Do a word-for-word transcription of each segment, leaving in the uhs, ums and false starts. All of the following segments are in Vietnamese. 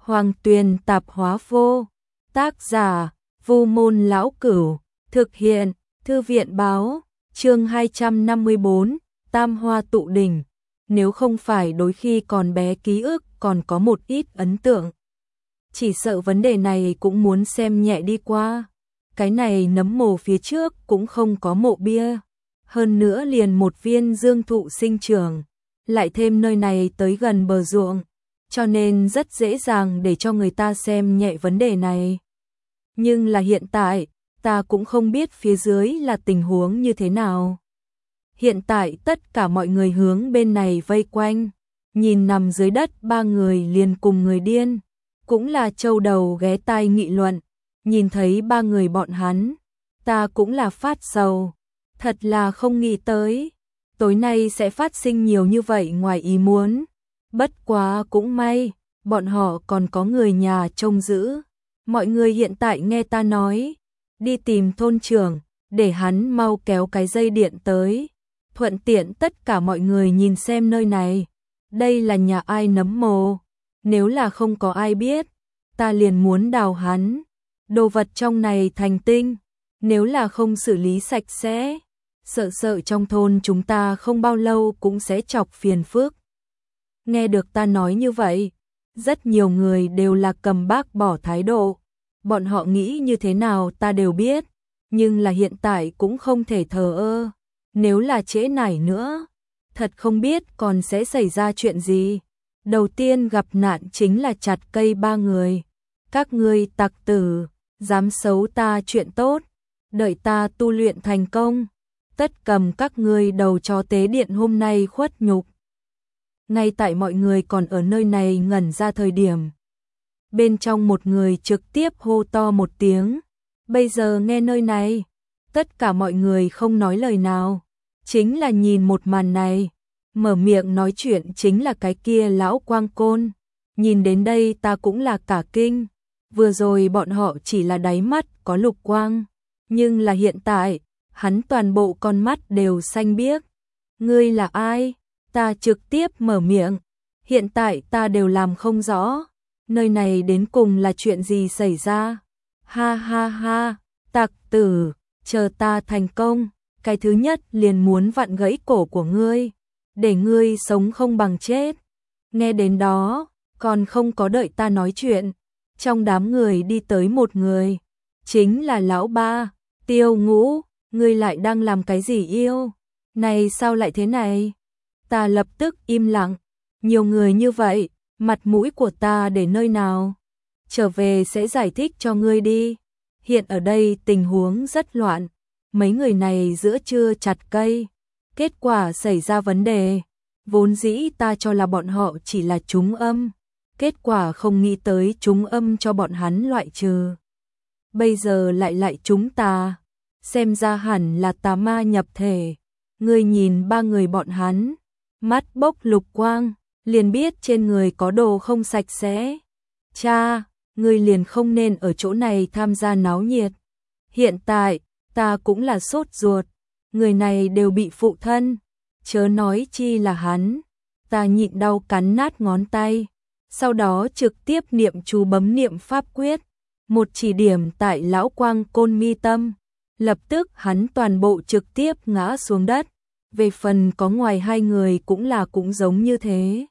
Hoàng Tuyền Tạp Hóa Vô. Tác giả: Vu Môn Lão Cửu. Thực hiện: Thư viện Báo. Chương hai trăm năm mươi bốn, Tam Hoa Tụ Đỉnh. Nếu không phải đôi khi còn bé ký ức còn có một ít ấn tượng, chỉ sợ vấn đề này cũng muốn xem nhẹ đi qua. Cái này nấm mồ phía trước cũng không có mộ bia, hơn nữa liền một viên dương thụ sinh trưởng, lại thêm nơi này tới gần bờ ruộng, cho nên rất dễ dàng để cho người ta xem nhẹ vấn đề này. Nhưng là hiện tại, ta cũng không biết phía dưới là tình huống như thế nào. Hiện tại tất cả mọi người hướng bên này vây quanh, nhìn nằm dưới đất ba người liền cùng người điên, cũng là châu đầu ghé tai nghị luận. Nhìn thấy ba người bọn hắn, ta cũng là phát sầu, thật là không nghĩ tới, tối nay sẽ phát sinh nhiều như vậy ngoài ý muốn. Bất quá cũng may, bọn họ còn có người nhà trông giữ. Mọi người hiện tại nghe ta nói, đi tìm thôn trưởng, để hắn mau kéo cái dây điện tới. Thuận tiện tất cả mọi người nhìn xem nơi này, đây là nhà ai nấm mồ. Nếu là không có ai biết, ta liền muốn đào hắn. Đồ vật trong này thành tinh, nếu là không xử lý sạch sẽ, sợ sợ trong thôn chúng ta không bao lâu cũng sẽ chọc phiền phức. Nghe được ta nói như vậy, rất nhiều người đều là cầm bác bỏ thái độ. Bọn họ nghĩ như thế nào ta đều biết, nhưng là hiện tại cũng không thể thờ ơ. Nếu là trễ nải nữa, thật không biết còn sẽ xảy ra chuyện gì. Đầu tiên gặp nạn chính là chặt cây ba người. Các ngươi tặc tử, dám xấu ta chuyện tốt, đợi ta tu luyện thành công, tất cầm các ngươi đầu cho tế điện hôm nay khuất nhục. Ngay tại mọi người còn ở nơi này ngẩn ra thời điểm, bên trong một người trực tiếp hô to một tiếng. Bây giờ nghe nơi này, tất cả mọi người không nói lời nào, chính là nhìn một màn này. Mở miệng nói chuyện chính là cái kia lão quang côn. Nhìn đến đây ta cũng là cả kinh. Vừa rồi bọn họ chỉ là đáy mắt có lục quang, nhưng là hiện tại, hắn toàn bộ con mắt đều xanh biếc. Ngươi là ai? Ta trực tiếp mở miệng. Hiện tại ta đều làm không rõ, nơi này đến cùng là chuyện gì xảy ra. Ha ha ha, tặc tử, chờ ta thành công, cái thứ nhất liền muốn vặn gãy cổ của ngươi, để ngươi sống không bằng chết. Nghe đến đó, còn không có đợi ta nói chuyện, trong đám người đi tới một người, chính là lão ba. Tiêu Ngũ, ngươi lại đang làm cái gì yêu? Này sao lại thế này? Ta lập tức im lặng, nhiều người như vậy, mặt mũi của ta để nơi nào? Trở về sẽ giải thích cho ngươi đi. Hiện ở đây tình huống rất loạn, mấy người này giữa trưa chặt cây, kết quả xảy ra vấn đề. Vốn dĩ ta cho là bọn họ chỉ là trúng âm, kết quả không nghĩ tới trúng âm cho bọn hắn loại trừ. Bây giờ lại lại trúng tà, xem ra hẳn là tà ma nhập thể. Ngươi nhìn ba người bọn hắn, mắt bốc lục quang, liền biết trên người có đồ không sạch sẽ. Cha, ngươi liền không nên ở chỗ này tham gia náo nhiệt. Hiện tại, ta cũng là sốt ruột, người này đều bị phụ thân, chớ nói chi là hắn. Ta nhịn đau cắn nát ngón tay, sau đó trực tiếp niệm chú bấm niệm pháp quyết, một chỉ điểm tại lão quang côn mi tâm, lập tức hắn toàn bộ trực tiếp ngã xuống đất. Về phần có ngoài hai người cũng là cũng giống như thế,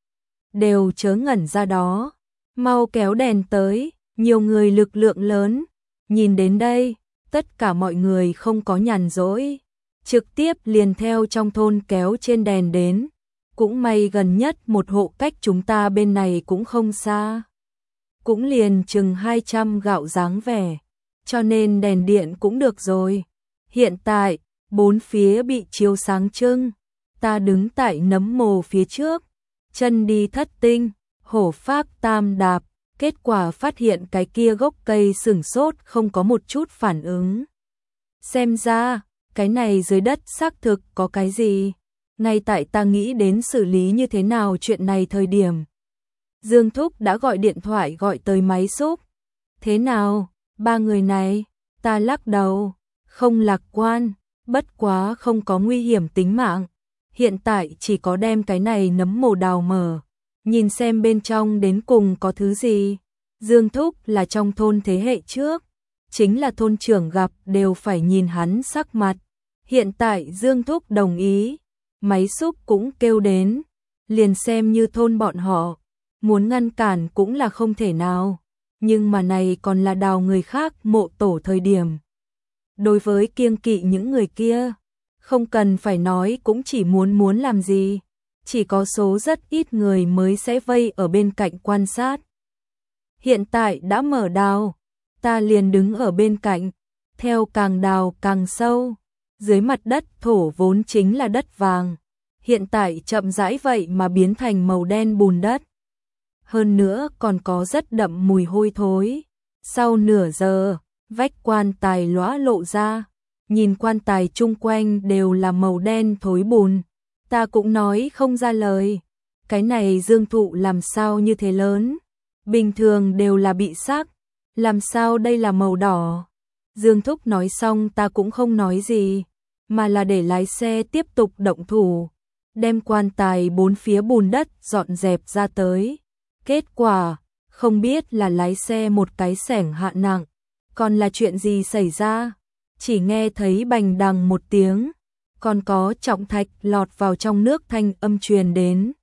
đều chớ ngẩn ra đó, mau kéo đèn tới. Nhiều người lực lượng lớn, nhìn đến đây, tất cả mọi người không có nhàn rỗi, trực tiếp liền theo trong thôn kéo trên đèn đến. Cũng may gần nhất một hộ cách chúng ta bên này cũng không xa, cũng liền chừng hai trăm gạo dáng vẻ, cho nên đèn điện cũng được rồi. Hiện tại, bốn phía bị chiếu sáng trưng, ta đứng tại nấm mồ phía trước, chân đi thất tinh, hổ phác tam đạp, kết quả phát hiện cái kia gốc cây sửng sốt không có một chút phản ứng. Xem ra, cái này dưới đất xác thực có cái gì. Ngay tại ta nghĩ đến xử lý như thế nào chuyện này thời điểm, Dương Thúc đã gọi điện thoại gọi tới máy xúc. Thế nào, ba người này? Ta lắc đầu, không lạc quan, bất quá không có nguy hiểm tính mạng. Hiện tại chỉ có đem cái này nấm mồ đào mở, nhìn xem bên trong đến cùng có thứ gì. Dương Thúc là trong thôn thế hệ trước, chính là thôn trưởng gặp đều phải nhìn hắn sắc mặt. Hiện tại Dương Thúc đồng ý, máy xúc cũng kêu đến, liền xem như thôn bọn họ, muốn ngăn cản cũng là không thể nào. Nhưng mà này còn là đào người khác mộ tổ thời điểm. Đối với kiêng kỵ những người kia, không cần phải nói cũng chỉ muốn muốn làm gì. Chỉ có số rất ít người mới sẽ vây ở bên cạnh quan sát. Hiện tại đã mở đào, ta liền đứng ở bên cạnh, theo càng đào càng sâu. Dưới mặt đất thổ vốn chính là đất vàng, hiện tại chậm rãi vậy mà biến thành màu đen bùn đất. Hơn nữa còn có rất đậm mùi hôi thối. Sau nửa giờ, vách quan tài lóa lộ ra, nhìn quan tài chung quanh đều là màu đen thối bùn. Ta cũng nói không ra lời, cái này dương thụ làm sao như thế lớn, bình thường đều là bị xác, làm sao đây là màu đỏ. Dương Thúc nói xong ta cũng không nói gì, mà là để lái xe tiếp tục động thủ, đem quan tài bốn phía bùn đất dọn dẹp ra tới. Kết quả, không biết là lái xe một cái xẻng hạ nặng, còn là chuyện gì xảy ra, chỉ nghe thấy bành đằng một tiếng, còn có trọng thạch lọt vào trong nước thanh âm truyền đến.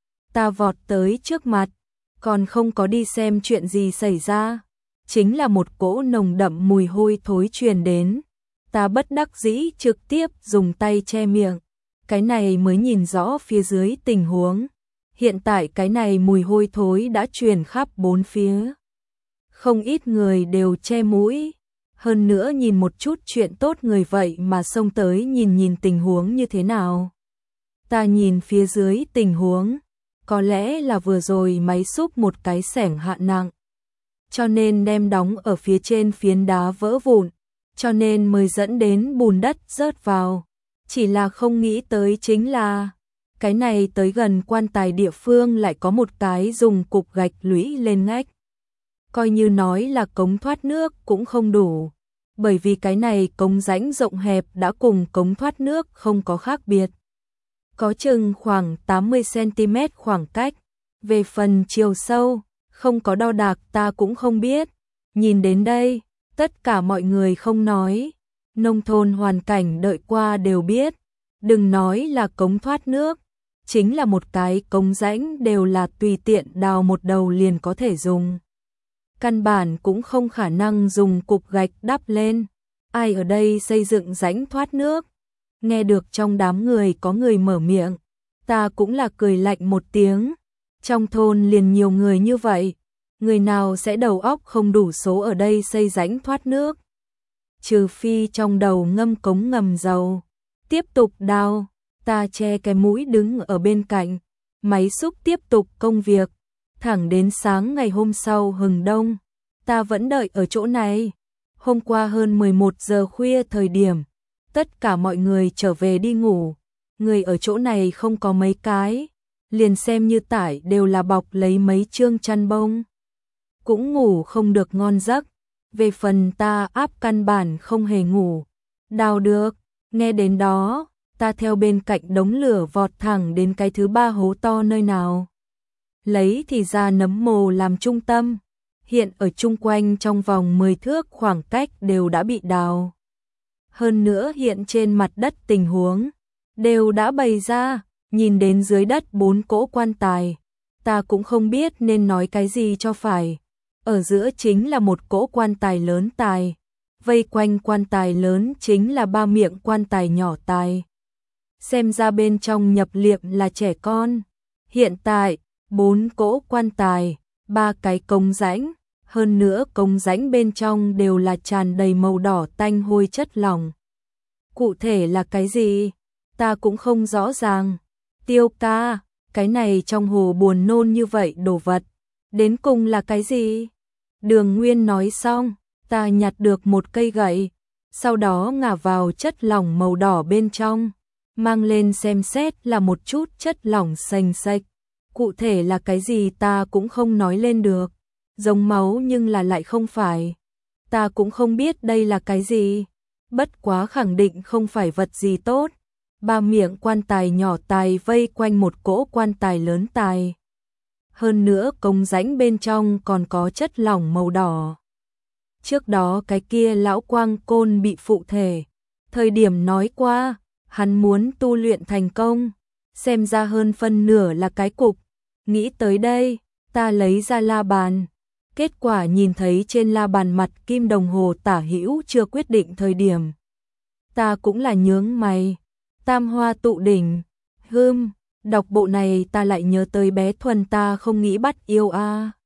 Ta vọt tới trước mặt, còn không có đi xem chuyện gì xảy ra, chính là một cỗ nồng đậm mùi hôi thối truyền đến. Ta bất đắc dĩ trực tiếp dùng tay che miệng, cái này mới nhìn rõ phía dưới tình huống. Hiện tại cái này mùi hôi thối đã truyền khắp bốn phía. Không ít người đều che mũi, hơn nữa nhìn một chút chuyện tốt người vậy mà xông tới nhìn nhìn tình huống như thế nào. Ta nhìn phía dưới tình huống, có lẽ là vừa rồi máy xúc một cái xẻng hạ nặng, cho nên đem đóng ở phía trên phiến đá vỡ vụn, cho nên mới dẫn đến bùn đất rớt vào. Chỉ là không nghĩ tới chính là cái này tới gần quan tài địa phương lại có một cái dùng cục gạch lũy lên ngách. Coi như nói là cống thoát nước cũng không đủ, bởi vì cái này cống rãnh rộng hẹp đã cùng cống thoát nước không có khác biệt. Có chừng khoảng tám mươi xăng ti mét khoảng cách, về phần chiều sâu, không có đo đạc ta cũng không biết. Nhìn đến đây, tất cả mọi người không nói, nông thôn hoàn cảnh đợi qua đều biết, đừng nói là cống thoát nước, chính là một cái cống rãnh đều là tùy tiện đào một đầu liền có thể dùng. Căn bản cũng không khả năng dùng cục gạch đắp lên. Ai ở đây xây dựng rãnh thoát nước? Nghe được trong đám người có người mở miệng, ta cũng là cười lạnh một tiếng. Trong thôn liền nhiều người như vậy, người nào sẽ đầu óc không đủ số ở đây xây rãnh thoát nước? Trừ phi trong đầu ngâm cống ngầm dầu. Tiếp tục đào, ta che cái mũi đứng ở bên cạnh, máy xúc tiếp tục công việc. Thẳng đến sáng ngày hôm sau hừng đông, ta vẫn đợi ở chỗ này. Hôm qua hơn mười một giờ khuya thời điểm, tất cả mọi người trở về đi ngủ. Người ở chỗ này không có mấy cái, liền xem như tải đều là bọc lấy mấy chương chăn bông. Cũng ngủ không được ngon giấc. Về phần ta áp căn bản không hề ngủ. Đào được, nghe đến đó, ta theo bên cạnh đống lửa vọt thẳng đến cái thứ ba hố to nơi nào. Lấy thì ra nấm mồ làm trung tâm, hiện ở chung quanh trong vòng mười thước khoảng cách đều đã bị đào. Hơn nữa hiện trên mặt đất tình huống đều đã bày ra, nhìn đến dưới đất bốn cỗ quan tài, ta cũng không biết nên nói cái gì cho phải. Ở giữa chính là một cỗ quan tài lớn tài, vây quanh quan tài lớn chính là ba miệng quan tài nhỏ tài. Xem ra bên trong nhập liệm là trẻ con. Hiện tại, bốn cỗ quan tài, ba cái cống rãnh, hơn nữa cống rãnh bên trong đều là tràn đầy màu đỏ tanh hôi chất lỏng. Cụ thể là cái gì? Ta cũng không rõ ràng. Tiêu ca, cái này trong hồ buồn nôn như vậy đồ vật, đến cùng là cái gì? Đường Nguyên nói xong, ta nhặt được một cây gậy, sau đó ngả vào chất lỏng màu đỏ bên trong, mang lên xem xét là một chút chất lỏng sành sạch. Cụ thể là cái gì ta cũng không nói lên được, giống máu nhưng là lại không phải. Ta cũng không biết đây là cái gì, bất quá khẳng định không phải vật gì tốt. Ba miệng quan tài nhỏ tài vây quanh một cỗ quan tài lớn tài. hơn nữa cống rãnh bên trong còn có chất lỏng màu đỏ. Trước đó cái kia lão quang côn bị phụ thể, thời điểm nói qua, hắn muốn tu luyện thành công, xem ra hơn phân nửa là cái cục. Nghĩ tới đây, ta lấy ra la bàn, kết quả nhìn thấy trên la bàn mặt kim đồng hồ tả hữu chưa quyết định thời điểm. Ta cũng là nhướng mày, tam hoa tụ đỉnh, hưm, đọc bộ này ta lại nhớ tới bé Thuần ta không nghĩ bắt yêu a.